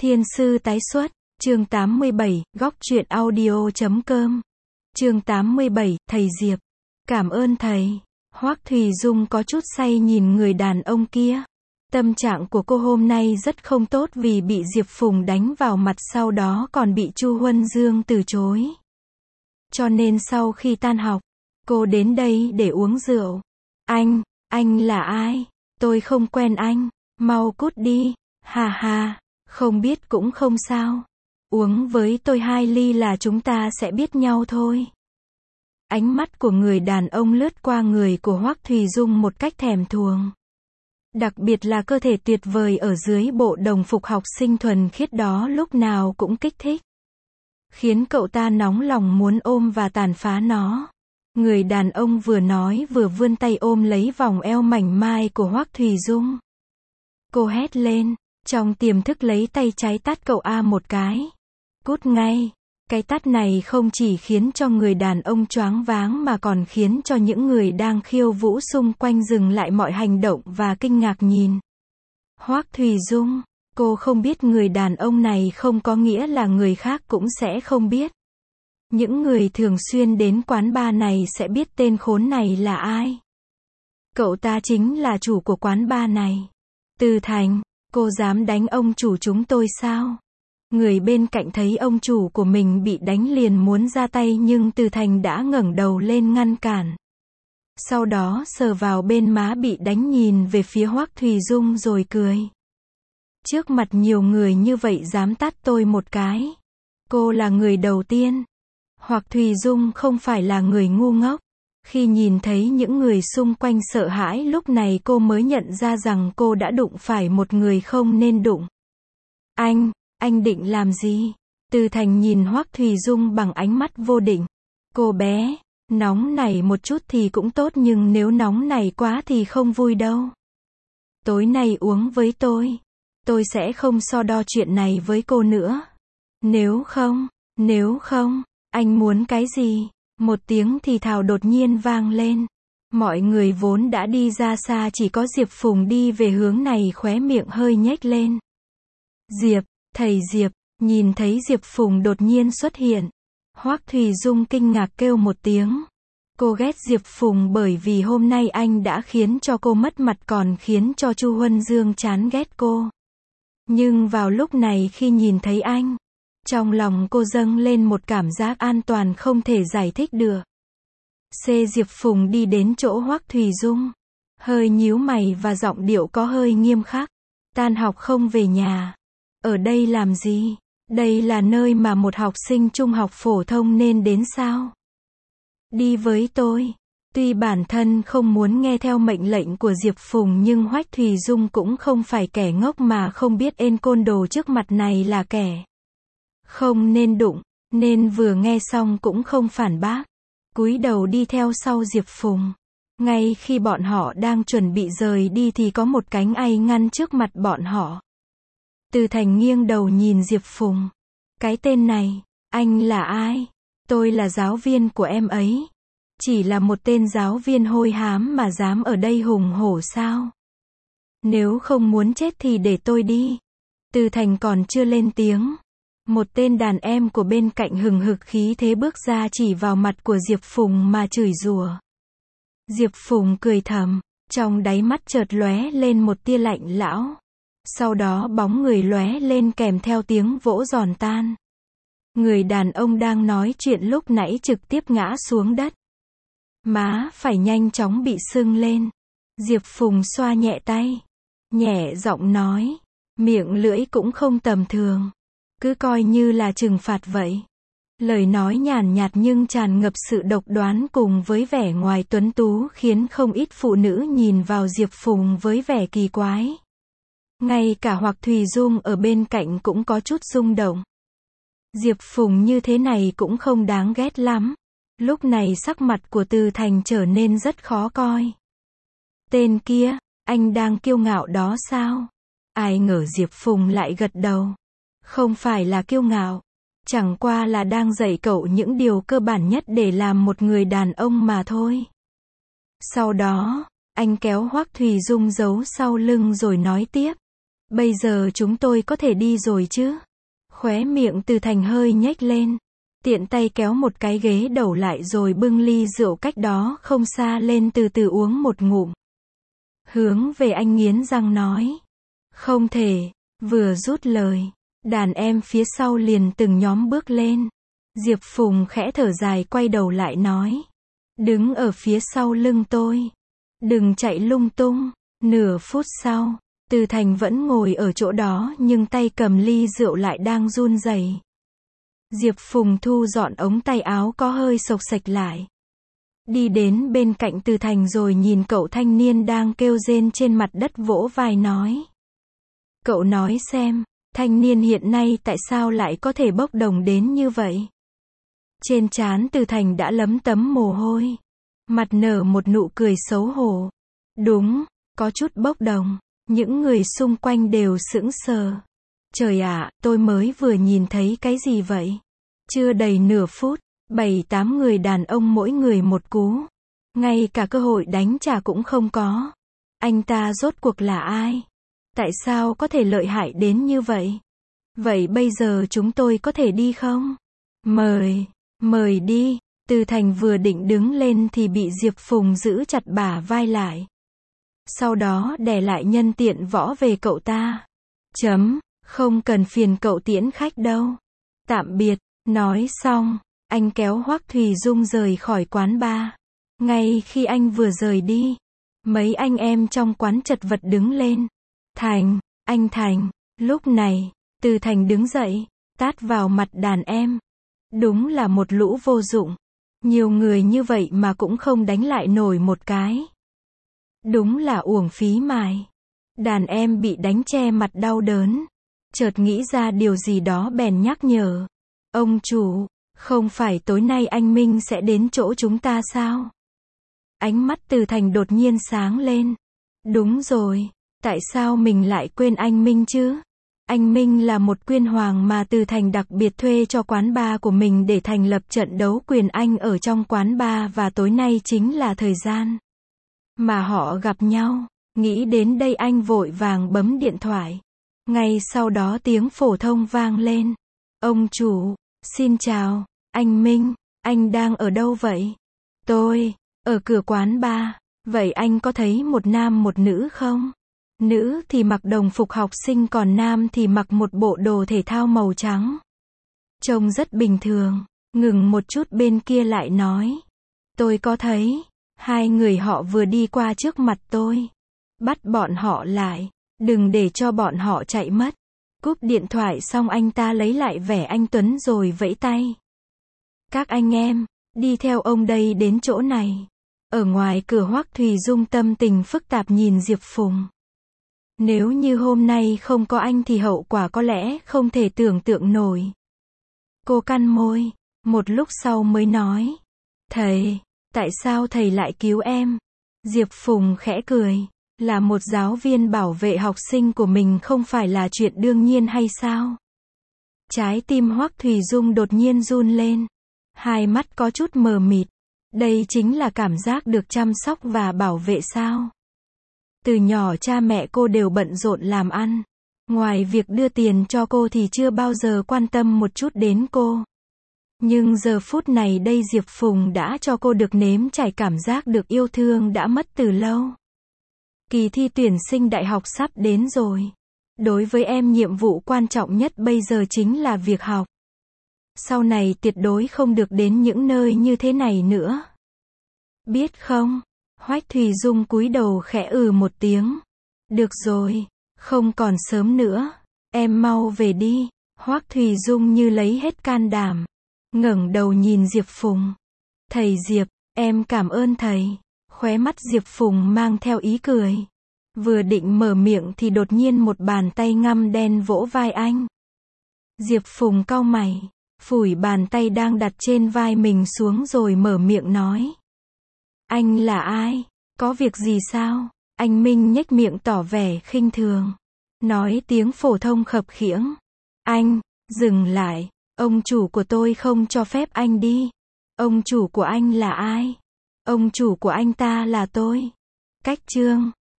Thiên sư tái xuất, chương 87, góc truyện audio.com. Chương 87, thầy Diệp. Cảm ơn thầy. Hoắc Thùy Dung có chút say nhìn người đàn ông kia. Tâm trạng của cô hôm nay rất không tốt vì bị Diệp Phùng đánh vào mặt, sau đó còn bị Chu Huân Dương từ chối. Cho nên sau khi tan học, cô đến đây để uống rượu. Anh là ai? Tôi không quen anh. Mau cút đi. Hà hà, không biết cũng không sao. Uống với tôi 2 ly là chúng ta sẽ biết nhau thôi. Ánh mắt của người đàn ông lướt qua người của Hoắc Thùy Dung một cách thèm thuồng. Đặc biệt là cơ thể tuyệt vời ở dưới bộ đồng phục học sinh thuần khiết đó lúc nào cũng kích thích, khiến cậu ta nóng lòng muốn ôm và tàn phá nó. Người đàn ông vừa nói vừa vươn tay ôm lấy vòng eo mảnh mai của Hoắc Thùy Dung. Cô hét lên, trong tiềm thức lấy tay trái tát cậu một cái. Cút ngay. Cái tát này không chỉ khiến cho người đàn ông choáng váng mà còn khiến cho những người đang khiêu vũ xung quanh dừng lại mọi hành động và kinh ngạc nhìn. Hoắc Thùy Dung, cô không biết người đàn ông này không có nghĩa là người khác cũng sẽ không biết. Những người thường xuyên đến quán bar này sẽ biết tên khốn này là ai. Cậu ta chính là chủ của quán bar này. Từ Thành, cô dám đánh ông chủ chúng tôi sao? Người bên cạnh thấy ông chủ của mình bị đánh liền muốn ra tay nhưng Từ Thành đã ngẩng đầu lên ngăn cản. Sau đó sờ vào bên má bị đánh, nhìn về phía Hoắc Thùy Dung rồi cười. Trước mặt nhiều người như vậy dám tát tôi một cái. Cô là người đầu tiên. Hoắc Thùy Dung không phải là người ngu ngốc. Khi nhìn thấy những người xung quanh sợ hãi, lúc này cô mới nhận ra rằng cô đã đụng phải một người không nên đụng. Anh định làm gì? Từ Thành nhìn Hoắc Thùy Dung bằng ánh mắt vô định. Cô bé, nóng nảy một chút thì cũng tốt nhưng nếu nóng nảy quá thì không vui đâu. Tối nay uống với tôi sẽ không so đo chuyện này với cô nữa. Nếu không, anh muốn cái gì? Một tiếng thì thào đột nhiên vang lên. Mọi người vốn đã đi ra xa, chỉ có Diệp Phùng đi về hướng này khóe miệng hơi nhếch lên. Diệp, thầy Diệp, nhìn thấy Diệp Phùng đột nhiên xuất hiện. Hoắc Thùy Dung kinh ngạc kêu một tiếng. Cô ghét Diệp Phùng bởi vì hôm nay anh đã khiến cho cô mất mặt, còn khiến cho Chu Huân Dương chán ghét cô. Nhưng vào lúc này khi nhìn thấy anh, trong lòng cô dâng lên một cảm giác an toàn không thể giải thích được. Diệp Phùng đi đến chỗ Hoắc Thùy Dung, hơi nhíu mày và giọng điệu có hơi nghiêm khắc. Tan học không về nhà. Ở đây làm gì? Đây là nơi mà một học sinh trung học phổ thông nên đến sao? Đi với tôi. Tuy bản thân không muốn nghe theo mệnh lệnh của Diệp Phùng nhưng Hoắc Thùy Dung cũng không phải kẻ ngốc mà không biết tên côn đồ trước mặt này là kẻ không nên đụng, nên vừa nghe xong cũng không phản bác. Cúi đầu đi theo sau Diệp Phùng. Ngay khi bọn họ đang chuẩn bị rời đi thì có một cánh ây ngăn trước mặt bọn họ. Từ Thành nghiêng đầu nhìn Diệp Phùng. Cái tên này, anh là ai? Tôi là giáo viên của em ấy. Chỉ là một tên giáo viên hôi hám mà dám ở đây hùng hổ sao? Nếu không muốn chết thì để tôi đi. Từ Thành còn chưa lên tiếng. Một tên đàn em của bên cạnh hừng hực khí thế bước ra chỉ vào mặt của Diệp Phùng mà chửi rủa. Diệp Phùng cười thầm, trong đáy mắt chợt lóe lên một tia lạnh lẽo. Sau đó bóng người lóe lên kèm theo tiếng vỗ giòn tan. Người đàn ông đang nói chuyện lúc nãy trực tiếp ngã xuống đất. Má phải nhanh chóng bị sưng lên. Diệp Phùng xoa nhẹ tay, nhẹ giọng nói, miệng lưỡi cũng không tầm thường. Cứ coi như là trừng phạt vậy. Lời nói nhàn nhạt nhưng tràn ngập sự độc đoán cùng với vẻ ngoài tuấn tú khiến không ít phụ nữ nhìn vào Diệp Phùng với vẻ kỳ quái. Ngay cả Hoắc Thùy Dung ở bên cạnh cũng có chút rung động. Diệp Phùng như thế này cũng không đáng ghét lắm. Lúc này sắc mặt của Từ Thành trở nên rất khó coi. Tên kia, anh đang kiêu ngạo đó sao? Ai ngờ Diệp Phùng lại gật đầu. Không phải là kiêu ngạo. Chẳng qua là đang dạy cậu những điều cơ bản nhất để làm một người đàn ông mà thôi. Sau đó, anh kéo Hoắc Thùy Dung giấu sau lưng rồi nói tiếp. Bây giờ chúng tôi có thể đi rồi chứ? Khóe miệng Từ Thành hơi nhếch lên. Tiện tay kéo một cái ghế đầu lại rồi bưng ly rượu cách đó không xa lên từ từ uống một ngụm. Hướng về anh nghiến răng nói. Không thể. Vừa rút lời. Đàn em phía sau liền từng nhóm bước lên. Diệp Phùng khẽ thở dài quay đầu lại nói. Đứng ở phía sau lưng tôi. Đừng chạy lung tung. Nửa phút sau, Từ Thành vẫn ngồi ở chỗ đó nhưng tay cầm ly rượu lại đang run rẩy. Diệp Phùng thu dọn ống tay áo có hơi xộc xệch lại. Đi đến bên cạnh Từ Thành rồi nhìn cậu thanh niên đang kêu rên trên mặt đất vỗ vai nói. Cậu nói xem, thanh niên hiện nay tại sao lại có thể bốc đồng đến như vậy? Trên trán Từ Thành đã lấm tấm mồ hôi. Mặt nở một nụ cười xấu hổ. Đúng, có chút bốc đồng. Những người xung quanh đều sững sờ. Trời ạ, tôi mới vừa nhìn thấy cái gì vậy? Chưa đầy nửa phút, 7-8 người đàn ông mỗi người một cú. Ngay cả cơ hội đánh trả cũng không có. Anh ta rốt cuộc là ai? Tại sao có thể lợi hại đến như vậy? Vậy bây giờ chúng tôi có thể đi không? Mời đi. Từ Thành vừa định đứng lên thì bị Diệp Phùng giữ chặt bả vai lại. Sau đó đè lại nhân tiện võ về cậu ta. Không cần phiền cậu tiễn khách đâu. Tạm biệt. Nói xong, anh kéo Hoắc Thùy Dung rời khỏi quán bar. Ngay khi anh vừa rời đi, mấy anh em trong quán chật vật đứng lên. Anh Thành. Lúc này, Từ Thành đứng dậy, tát vào mặt đàn em. Đúng là một lũ vô dụng. Nhiều người như vậy mà cũng không đánh lại nổi một cái. Đúng là uổng phí mài. Đàn em bị đánh che mặt đau đớn. Chợt nghĩ ra điều gì đó bèn nhắc nhở. Ông chủ, không phải tối nay anh Minh sẽ đến chỗ chúng ta sao? Ánh mắt Từ Thành đột nhiên sáng lên. Đúng rồi, tại sao mình lại quên anh Minh chứ? Anh Minh là một quyên hoàng mà Từ Thành đặc biệt thuê cho quán bar của mình để thành lập trận đấu quyền Anh ở trong quán bar và tối nay chính là thời gian mà họ gặp nhau. Nghĩ đến đây anh vội vàng bấm điện thoại. Ngay sau đó tiếng phổ thông vang lên. Ông chủ, xin chào, anh Minh, anh đang ở đâu vậy? Tôi, ở cửa quán bar. Vậy anh có thấy một nam một nữ không? Nữ thì mặc đồng phục học sinh còn nam thì mặc một bộ đồ thể thao màu trắng. Trông rất bình thường. Ngừng một chút bên kia lại nói. Tôi có thấy. Hai người họ vừa đi qua trước mặt tôi. Bắt bọn họ lại. Đừng để cho bọn họ chạy mất. Cúp điện thoại xong anh ta lấy lại vẻ anh Tuấn rồi vẫy tay. Các anh em, đi theo ông đây đến chỗ này. Ở ngoài cửa Hoắc Thùy Dung tâm tình phức tạp nhìn Diệp Phùng. Nếu như hôm nay không có anh thì hậu quả có lẽ không thể tưởng tượng nổi. Cô cắn môi, một lúc sau mới nói. Thầy, tại sao thầy lại cứu em? Diệp Phùng khẽ cười. Là một giáo viên bảo vệ học sinh của mình không phải là chuyện đương nhiên hay sao? Trái tim Hoắc Thùy Dung đột nhiên run lên. Hai mắt có chút mờ mịt. Đây chính là cảm giác được chăm sóc và bảo vệ sao? Từ nhỏ cha mẹ cô đều bận rộn làm ăn. Ngoài việc đưa tiền cho cô thì chưa bao giờ quan tâm một chút đến cô. Nhưng giờ phút này đây Diệp Phùng đã cho cô được nếm trải cảm giác được yêu thương đã mất từ lâu. Kỳ thi tuyển sinh đại học sắp đến rồi. Đối với em nhiệm vụ quan trọng nhất bây giờ chính là việc học. Sau này tuyệt đối không được đến những nơi như thế này nữa. Biết không? Hoắc Thùy Dung cúi đầu khẽ một tiếng. Được rồi, không còn sớm nữa. Em mau về đi. Hoắc Thùy Dung như lấy hết can đảm. Ngẩng đầu nhìn Diệp Phùng. Thầy Diệp, em cảm ơn thầy. Khóe mắt Diệp Phùng mang theo ý cười. Vừa định mở miệng thì đột nhiên một bàn tay ngăm đen vỗ vai anh. Diệp Phùng cau mày, phủi bàn tay đang đặt trên vai mình xuống rồi mở miệng nói. Anh là ai? Có việc gì sao? Anh Minh nhếch miệng tỏ vẻ khinh thường. Nói tiếng phổ thông khập khiễng. Anh, dừng lại. Ông chủ của tôi không cho phép anh đi. Ông chủ của anh là ai? Ông chủ của anh ta là tôi. Cách chương